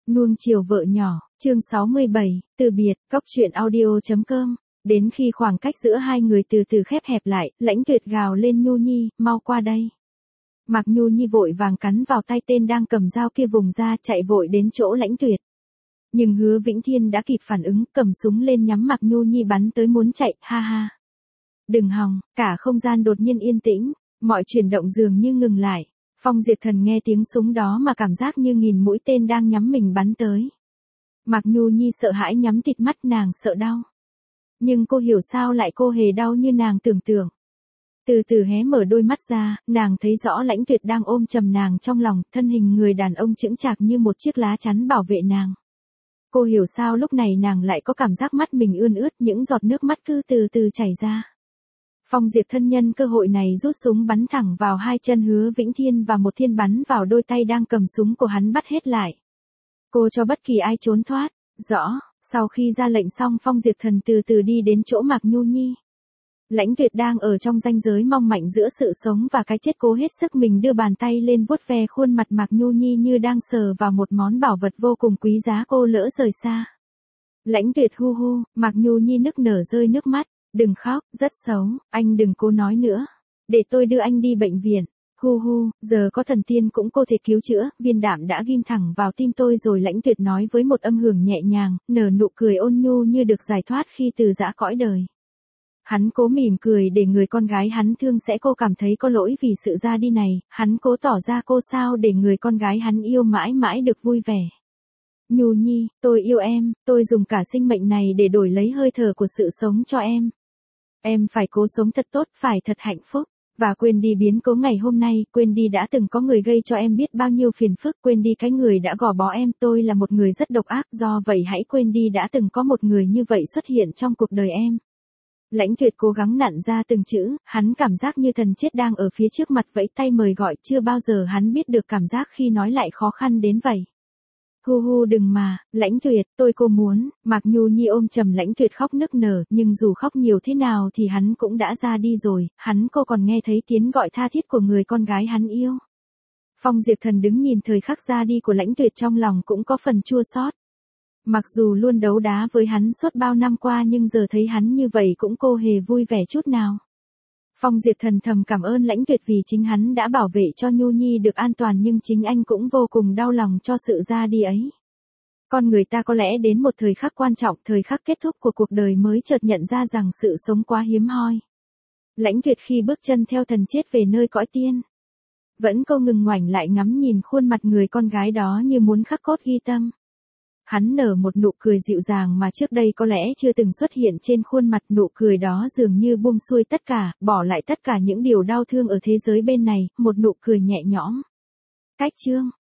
Nuông chiều vợ nhỏ, chương 67, từ biệt, cốc truyện audio.com. Đến khi khoảng cách giữa hai người từ từ khép hẹp lại, Lãnh Tuyệt gào lên Nhu Nhi, mau qua đây. Mạc Nhu Nhi vội vàng cắn vào tay tên đang cầm dao kia vùng ra, chạy vội đến chỗ Lãnh Tuyệt. Nhưng Hứa Vĩnh Thiên đã kịp phản ứng, cầm súng lên nhắm Mạc Nhu Nhi bắn tới muốn chạy, ha ha. Đừng hòng, cả không gian đột nhiên yên tĩnh, mọi chuyển động dường như ngừng lại. Phong Diệt Thần nghe tiếng súng đó mà cảm giác như nghìn mũi tên đang nhắm mình bắn tới. Mạc Nhu Nhi sợ hãi nhắm tịt mắt, nàng sợ đau. Nhưng cô hiểu sao lại cô hề đau như nàng tưởng tượng. Từ từ hé mở đôi mắt ra, nàng thấy rõ Lãnh Tuyệt đang ôm chầm nàng trong lòng, thân hình người đàn ông chững chạc như một chiếc lá chắn bảo vệ nàng. Cô hiểu sao lúc này nàng lại có cảm giác mắt mình ươn ướt, những giọt nước mắt cứ từ từ chảy ra. Phong Diệt Thân nhân cơ hội này rút súng bắn thẳng vào hai chân Hứa Vĩnh Thiên và một thiên bắn vào đôi tay đang cầm súng của hắn, bắt hết lại. Cô cho bất kỳ ai trốn thoát. Rõ, sau khi ra lệnh xong Phong Diệt Thần từ từ đi đến chỗ Mạc Nhu Nhi. Lãnh Tuyệt đang ở trong ranh giới mong manh giữa sự sống và cái chết, cố hết sức mình đưa bàn tay lên vuốt ve khuôn mặt Mạc Nhu Nhi như đang sờ vào một món bảo vật vô cùng quý giá, cô lỡ rời xa. Lãnh Tuyệt hu hu, Mạc Nhu Nhi nức nở rơi nước mắt. Đừng khóc, rất xấu, anh đừng cố nói nữa. Để tôi đưa anh đi bệnh viện. Hu hu, giờ có thần tiên cũng có thể cứu chữa, viên đạn đã ghim thẳng vào tim tôi rồi. Lãnh Tuyệt nói với một âm hưởng nhẹ nhàng, nở nụ cười ôn nhu như được giải thoát khi từ giã cõi đời. Hắn cố mỉm cười để người con gái hắn thương sẽ cô cảm thấy có lỗi vì sự ra đi này, hắn cố tỏ ra cô sao để người con gái hắn yêu mãi mãi được vui vẻ. Nhu Nhi, tôi yêu em, tôi dùng cả sinh mệnh này để đổi lấy hơi thở của sự sống cho em. Em phải cố sống thật tốt, phải thật hạnh phúc. Và quên đi biến cố ngày hôm nay, quên đi đã từng có người gây cho em biết bao nhiêu phiền phức, quên đi cái người đã gò bó em, tôi là một người rất độc ác, do vậy hãy quên đi đã từng có một người như vậy xuất hiện trong cuộc đời em. Lãnh Tuyệt cố gắng nặn ra từng chữ, hắn cảm giác như thần chết đang ở phía trước mặt vẫy tay mời gọi, chưa bao giờ hắn biết được cảm giác khi nói lại khó khăn đến vậy. Hu hu đừng mà, Lãnh Tuyệt, cô muốn. Mạc Nhu Nhi ôm chầm Lãnh Tuyệt khóc nức nở, nhưng dù khóc nhiều thế nào thì hắn cũng đã ra đi rồi, cô còn nghe thấy tiếng gọi tha thiết của người con gái hắn yêu. Phong Diệt Thần đứng nhìn thời khắc ra đi của Lãnh Tuyệt, trong lòng cũng có phần chua xót. Mặc dù luôn đấu đá với hắn suốt bao năm qua nhưng giờ thấy hắn như vậy cũng cô hề vui vẻ chút nào. Phong Diệt Thần thầm cảm ơn Lãnh Tuyệt vì chính hắn đã bảo vệ cho Nhu Nhi được an toàn, nhưng chính anh cũng vô cùng đau lòng cho sự ra đi ấy. Con người ta có lẽ đến một thời khắc quan trọng, thời khắc kết thúc của cuộc đời mới chợt nhận ra rằng sự sống quá hiếm hoi. Lãnh Tuyệt khi bước chân theo thần chết về nơi cõi tiên, vẫn cô ngừng ngoảnh lại ngắm nhìn khuôn mặt người con gái đó như muốn khắc cốt ghi tâm. Hắn nở một nụ cười dịu dàng mà trước đây có lẽ chưa từng xuất hiện trên khuôn mặt, nụ cười đó dường như buông xuôi tất cả, bỏ lại tất cả những điều đau thương ở thế giới bên này, một nụ cười nhẹ nhõm. Cách chương